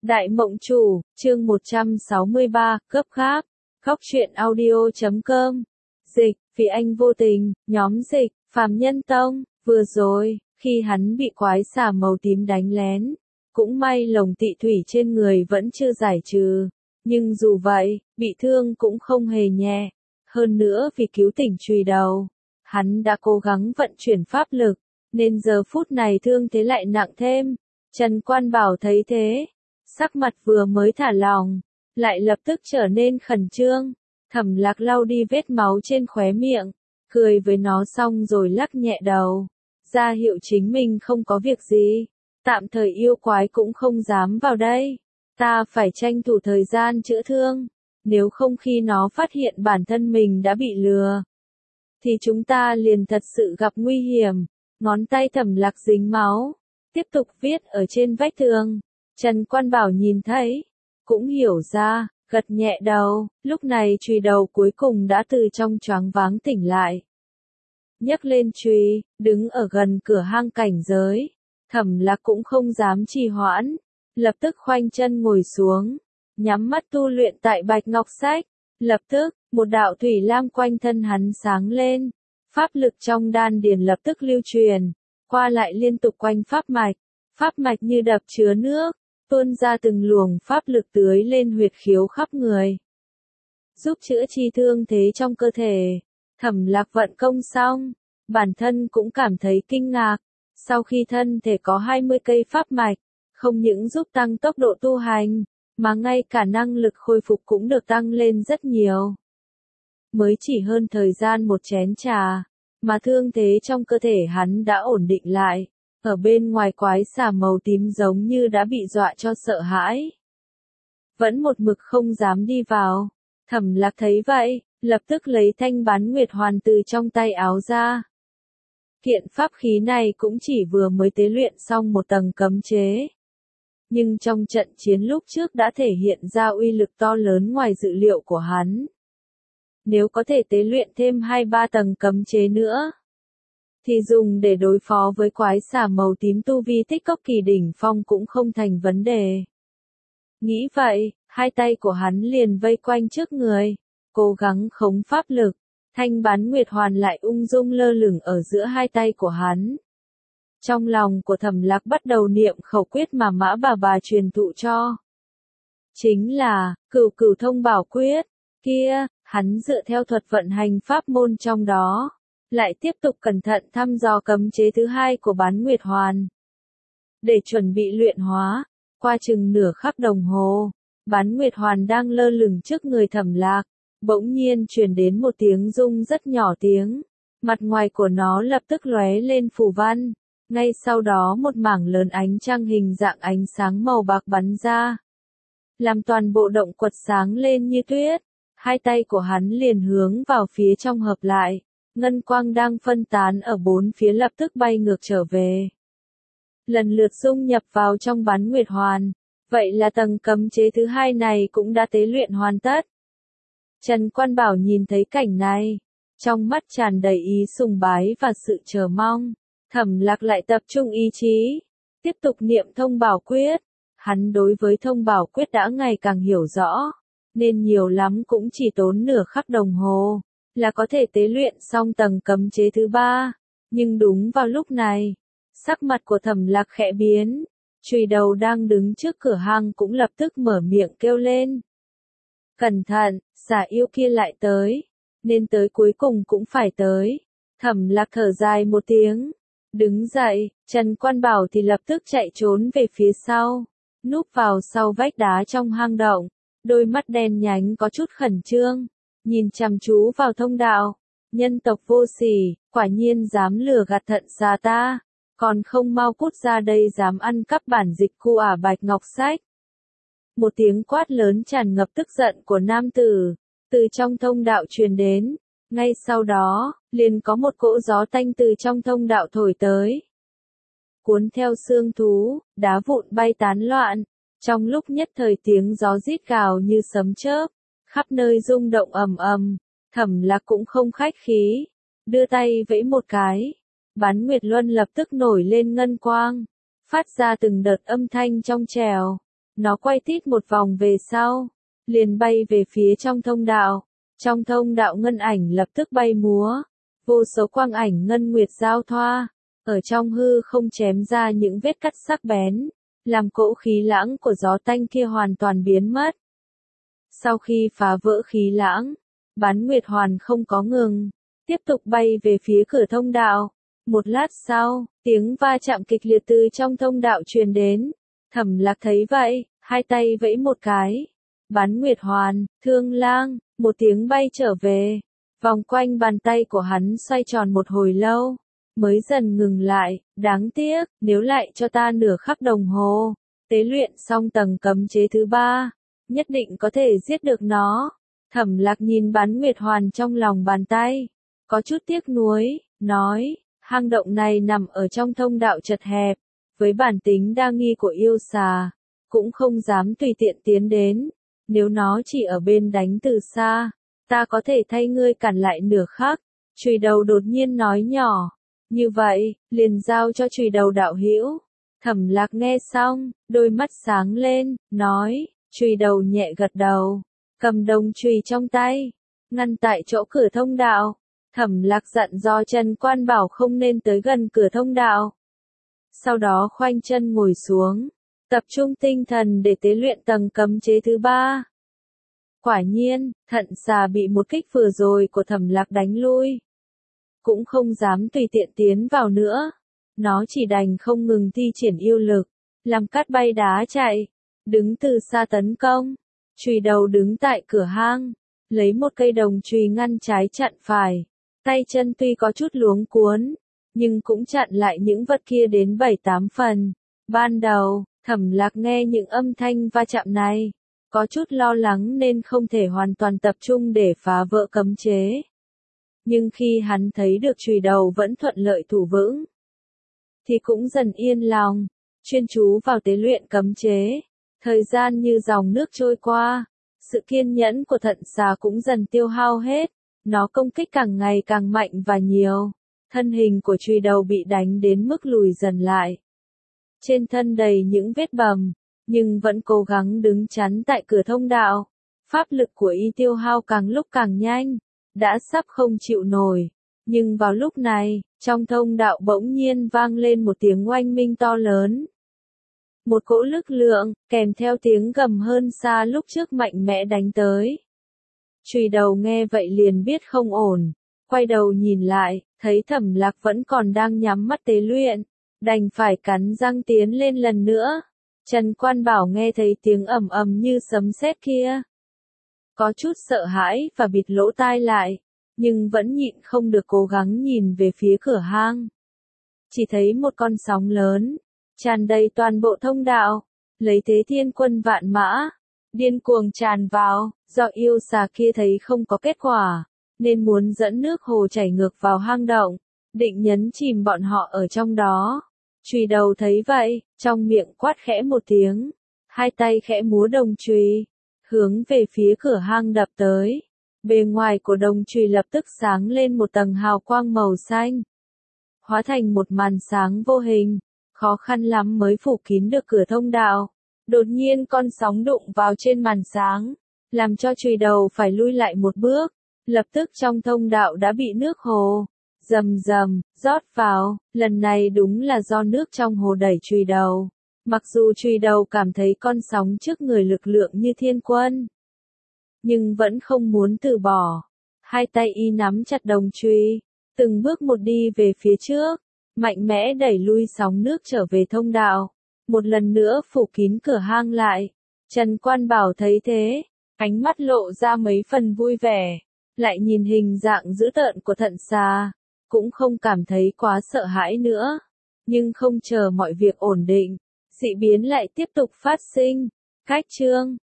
Đại Mộng Chủ, chương 163, gấp gáp, khóc truyện audio.com. Dịch, vì anh vô tình, nhóm dịch, Phàm Nhân Tông, vừa rồi, khi hắn bị quái xà màu tím đánh lén, cũng may lồng tị thủy trên người vẫn chưa giải trừ, nhưng dù vậy, bị thương cũng không hề nhẹ. Hơn nữa vì cứu tỉnh chùy đầu, hắn đã cố gắng vận chuyển pháp lực, nên giờ phút này thương thế lại nặng thêm. Trần Quan Bảo thấy thế, sắc mặt vừa mới thả lỏng, lại lập tức trở nên khẩn trương. Thẩm Lạc lau đi vết máu trên khóe miệng, cười với nó xong rồi lắc nhẹ đầu, ra hiệu chính mình không có việc gì. Tạm thời yêu quái cũng không dám vào đây, ta phải tranh thủ thời gian chữa thương, nếu không khi nó phát hiện bản thân mình đã bị lừa, thì chúng ta liền thật sự gặp nguy hiểm. Ngón tay Thẩm Lạc dính máu, tiếp tục viết ở trên vách tường. Trần Quan Bảo nhìn thấy, cũng hiểu ra, gật nhẹ đầu, lúc này chùy đầu cuối cùng đã từ trong choáng váng tỉnh lại. Nhấc lên chùy, đứng ở gần cửa hang cảnh giới, Thẩm Lạc cũng không dám trì hoãn, lập tức khoanh chân ngồi xuống, nhắm mắt tu luyện tại Bạch Ngọc Sách. Lập tức, một đạo thủy lam quanh thân hắn sáng lên, pháp lực trong đan điền lập tức lưu truyền, qua lại liên tục quanh pháp mạch như đập chứa nước, tuôn ra từng luồng pháp lực tưới lên huyệt khiếu khắp người, giúp chữa chi thương thế trong cơ thể. Thẩm Lạc vận công xong, bản thân cũng cảm thấy kinh ngạc, sau khi thân thể có 20 cây pháp mạch, không những giúp tăng tốc độ tu hành, mà ngay cả năng lực khôi phục cũng được tăng lên rất nhiều. Mới chỉ hơn thời gian một chén trà, mà thương thế trong cơ thể hắn đã ổn định lại. Ở bên ngoài quái xà màu tím giống như đã bị dọa cho sợ hãi, vẫn một mực không dám đi vào. Thẩm Lạc thấy vậy, lập tức lấy thanh bán nguyệt hoàn từ trong tay áo ra. Kiện pháp khí này cũng chỉ vừa mới tế luyện xong một tầng cấm chế, nhưng trong trận chiến lúc trước đã thể hiện ra uy lực to lớn ngoài dự liệu của hắn. Nếu có thể tế luyện thêm 2-3 tầng cấm chế nữa, thì dùng để đối phó với quái xà màu tím tu vi tích cốc kỳ đỉnh phong cũng không thành vấn đề. Nghĩ vậy, hai tay của hắn liền vây quanh trước người, cố gắng khống pháp lực, thanh bán nguyệt hoàn lại ung dung lơ lửng ở giữa hai tay của hắn. Trong lòng của Thẩm Lạc bắt đầu niệm khẩu quyết mà Mã bà truyền thụ cho. Chính là, Cửu Cửu Thông Bảo Quyết, kia, hắn dựa theo thuật vận hành pháp môn trong đó, lại tiếp tục cẩn thận thăm dò cấm chế thứ hai của bán nguyệt hoàn. Để chuẩn bị luyện hóa, qua chừng nửa khắc đồng hồ, bán nguyệt hoàn đang lơ lửng trước người Thẩm Lạc, bỗng nhiên truyền đến một tiếng rung rất nhỏ tiếng, mặt ngoài của nó lập tức lóe lên phù văn, ngay sau đó một mảng lớn ánh trăng hình dạng ánh sáng màu bạc bắn ra, làm toàn bộ động quật sáng lên như tuyết. Hai tay của hắn liền hướng vào phía trong hợp lại, ngân quang đang phân tán ở bốn phía lập tức bay ngược trở về, lần lượt dung nhập vào trong bán nguyệt hoàn. Vậy là tầng cấm chế thứ hai này cũng đã tế luyện hoàn tất. Trần Quan Bảo nhìn thấy cảnh này, trong mắt tràn đầy ý sùng bái và sự chờ mong. Thẩm Lạc lại tập trung ý chí, tiếp tục niệm thông bảo quyết. Hắn đối với thông bảo quyết đã ngày càng hiểu rõ, nên nhiều lắm cũng chỉ tốn nửa khắc đồng hồ, là có thể tế luyện xong tầng cấm chế thứ ba. Nhưng đúng vào lúc này, sắc mặt của Thẩm Lạc khẽ biến, chùy đầu đang đứng trước cửa hang cũng lập tức mở miệng kêu lên. Cẩn thận, xà yêu kia lại tới, nên tới cuối cùng cũng phải tới. Thẩm Lạc thở dài một tiếng, đứng dậy, Trần Quan Bảo thì lập tức chạy trốn về phía sau, núp vào sau vách đá trong hang động, đôi mắt đen nhánh có chút khẩn trương, nhìn chăm chú vào thông đạo. Nhân tộc vô sỉ, quả nhiên dám lừa gạt Thận xà ta, còn không mau cút ra đây dám ăn cắp bản dịch cu ả Bạch Ngọc Sách. Một tiếng quát lớn tràn ngập tức giận của nam tử, từ trong thông đạo truyền đến, ngay sau đó, liền có một cỗ gió tanh từ trong thông đạo thổi tới. Cuốn theo xương thú, đá vụn bay tán loạn, trong lúc nhất thời tiếng gió rít gào như sấm chớp, khắp nơi rung động ầm ầm. Thẩm Lạc cũng không khách khí, đưa tay vẫy một cái, bán nguyệt luân lập tức nổi lên ngân quang, phát ra từng đợt âm thanh trong trẻo, Nó quay tít một vòng về sau, liền bay về phía trong thông đạo. Trong thông đạo ngân ảnh lập tức bay múa, vô số quang ảnh ngân nguyệt giao thoa, ở trong hư không chém ra những vết cắt sắc bén, làm cỗ khí lãng của gió tanh kia hoàn toàn biến mất. Sau khi phá vỡ khí lãng, Bán Nguyệt Hoàn không có ngừng, tiếp tục bay về phía cửa thông đạo. Một lát sau, tiếng va chạm kịch liệt từ trong thông đạo truyền đến. Thẩm Lạc thấy vậy, hai tay vẫy một cái. Bán Nguyệt Hoàn, Thương Lang, một tiếng bay trở về. Vòng quanh bàn tay của hắn xoay tròn một hồi lâu, mới dần ngừng lại. Đáng tiếc, nếu lại cho ta nửa khắc đồng hồ, tế luyện xong tầng cấm chế thứ 3, nhất định có thể giết được nó. Thẩm Lạc nhìn Bán Nguyệt Hoàn trong lòng bàn tay, có chút tiếc nuối, nói, hang động này nằm ở trong thông đạo chật hẹp, với bản tính đa nghi của yêu xà, cũng không dám tùy tiện tiến đến. Nếu nó chỉ ở bên đánh từ xa, ta có thể thay ngươi cản lại nửa khắc. Chùy Đầu đột nhiên nói nhỏ, như vậy, liền giao cho Chùy Đầu đạo hữu. Thẩm Lạc nghe xong, đôi mắt sáng lên, nói, Chùy Đầu nhẹ gật đầu, cầm đồng chùy trong tay, ngăn tại chỗ cửa thông đạo. Thẩm Lạc dặn dò Trần Quan Bảo không nên tới gần cửa thông đạo. Sau đó khoanh chân ngồi xuống, tập trung tinh thần để tế luyện tầng cấm chế thứ 3. Quả nhiên, thận xà bị một kích vừa rồi của Thẩm Lạc đánh lui, cũng không dám tùy tiện tiến vào nữa. Nó chỉ đành không ngừng thi triển yêu lực, làm cát bay đá chạy, đứng từ xa tấn công. Chùy Đầu đứng tại cửa hang, lấy một cây đồng chùy ngăn trái chặn phải. Tay chân tuy có chút luống cuốn, nhưng cũng chặn lại những vật kia đến 7-8 phần. Ban đầu, Thẩm Lạc nghe những âm thanh va chạm này, có chút lo lắng nên không thể hoàn toàn tập trung để phá vỡ cấm chế. Nhưng khi hắn thấy được Chùy Đầu vẫn thuận lợi thủ vững, thì cũng dần yên lòng, chuyên chú vào tế luyện cấm chế. Thời gian như dòng nước trôi qua, sự kiên nhẫn của thận xà cũng dần tiêu hao hết. Nó công kích càng ngày càng mạnh và nhiều. Thân hình của Chùy Đầu bị đánh đến mức lùi dần lại. Trên thân đầy những vết bầm, nhưng vẫn cố gắng đứng chắn tại cửa thông đạo. Pháp lực của y tiêu hao càng lúc càng nhanh, đã sắp không chịu nổi. Nhưng vào lúc này, trong thông đạo bỗng nhiên vang lên một tiếng oanh minh to lớn. Một cỗ lực lượng, kèm theo tiếng gầm hơn xa lúc trước mạnh mẽ đánh tới. Chùy Đầu nghe vậy liền biết không ổn, quay đầu nhìn lại, thấy Thẩm Lạc vẫn còn đang nhắm mắt tế luyện, đành phải cắn răng tiến lên lần nữa. Trần Quan Bảo nghe thấy tiếng ầm ầm như sấm sét kia, có chút sợ hãi và bịt lỗ tai lại, nhưng vẫn nhịn không được cố gắng nhìn về phía cửa hang. Chỉ thấy một con sóng lớn, tràn đầy toàn bộ thông đạo, lấy thế thiên quân vạn mã, điên cuồng tràn vào. Do yêu xà kia thấy không có kết quả, nên muốn dẫn nước hồ chảy ngược vào hang động, định nhấn chìm bọn họ ở trong đó. Chùy Đầu thấy vậy, trong miệng quát khẽ một tiếng, hai tay khẽ múa đồng chùy, hướng về phía cửa hang đập tới. Bề ngoài của đồng chùy lập tức sáng lên một tầng hào quang màu xanh, hóa thành một màn sáng vô hình, khó khăn lắm mới phủ kín được cửa thông đạo. Đột nhiên con sóng đụng vào trên màn sáng, làm cho Chùy Đầu phải lui lại một bước. Lập tức trong thông đạo đã bị nước hồ rầm rầm rót vào. Lần này đúng là do nước trong hồ đẩy Chùy Đầu. Mặc dù Chùy Đầu cảm thấy con sóng trước người lực lượng như thiên quân, nhưng vẫn không muốn từ bỏ. Hai tay y nắm chặt đồng chùy, từng bước một đi về phía trước, mạnh mẽ đẩy lui sóng nước trở về thông đạo. Một lần nữa phủ kín cửa hang lại. Trần Quan Bảo thấy thế, ánh mắt lộ ra mấy phần vui vẻ, lại nhìn hình dạng dữ tợn của thận xà, cũng không cảm thấy quá sợ hãi nữa. Nhưng không chờ mọi việc ổn định, dị biến lại tiếp tục phát sinh. Cách chương